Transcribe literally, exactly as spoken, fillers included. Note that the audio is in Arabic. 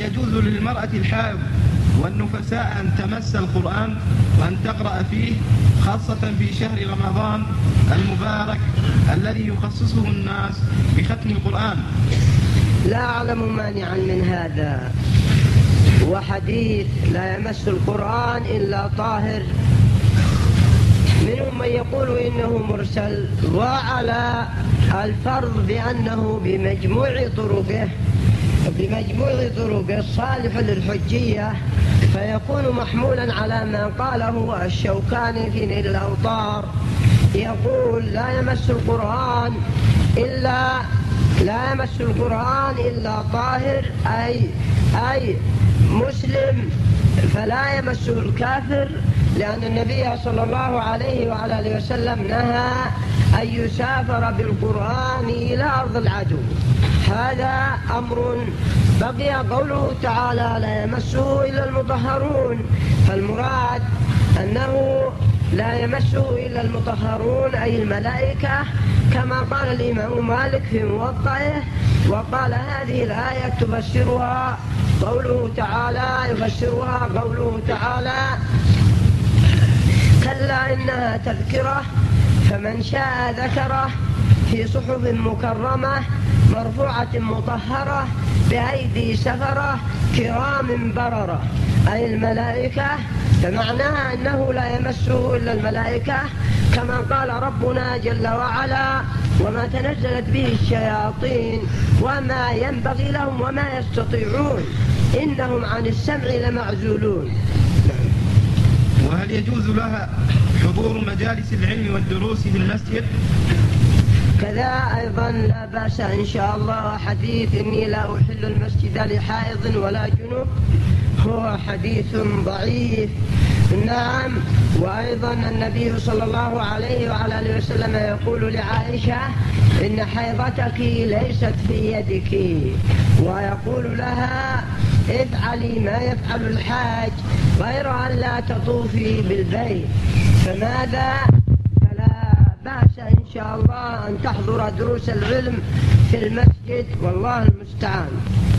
يجوز للمرأة الحائض والنفساء أن تمس القرآن وأن تقرأ فيه، خاصة في شهر رمضان المبارك الذي يخصصه الناس بختم القرآن؟ لا أعلم مانعا من هذا. وحديث لا يمس القرآن إلا طاهر منهم من يقول إنه مرسل، وعلى الفرض بأنه بمجموع طرقه بمجموع طرقه الصالح للحجية، فيكون محمولا على ما قاله الشوكاني في نيل الأوطار، يقول لا يمس القرآن إلا لا يمس القرآن إلا طاهر، أي أي مسلم، فلا يمسه الكافر، لأن النبي صلى الله عليه وعلى آله وسلم نهى أن يسافر بالقرآن إلى أرض العدو. هذا أمر. بقي قوله تعالى لا يمسه إلا المطهرون، فالمراد أنه لا يمسه إلا المطهرون أي الملائكة، كما قال الإمام مالك في موطئه، وقال هذه الآية تفسرها قوله تعالى يفسرها قوله تعالى كلا إنها تذكرة فمن شاء ذكره في صحف مكرمة مرفوعة مطهرة بأيدي سفرة كرام بررة، أي الملائكة، فمعناها أنه لا يمسه إلا الملائكة، كما قال ربنا جل وعلا وما تنزلت به الشياطين وما ينبغي لهم وما يستطيعون إنهم عن السمع لمعزولون. وهل يجوز لها حضور مجالس العلم والدروس في المسجد؟ كذا أيضا لا بأس إن شاء الله. حديث إني لا أحل المسجد لحائض ولا جنب هو حديث ضعيف. نعم. وأيضا النبي صلى الله عليه وعلى آله وسلم يقول لعائشة إن حيضتك ليست في يدك، ويقول لها افعلي ما يفعل الحاج غير أن لا تطوفي بالبيت. فماذا فلا بأس إن شاء الله أن تحضر دروس العلم في المسجد، والله المستعان.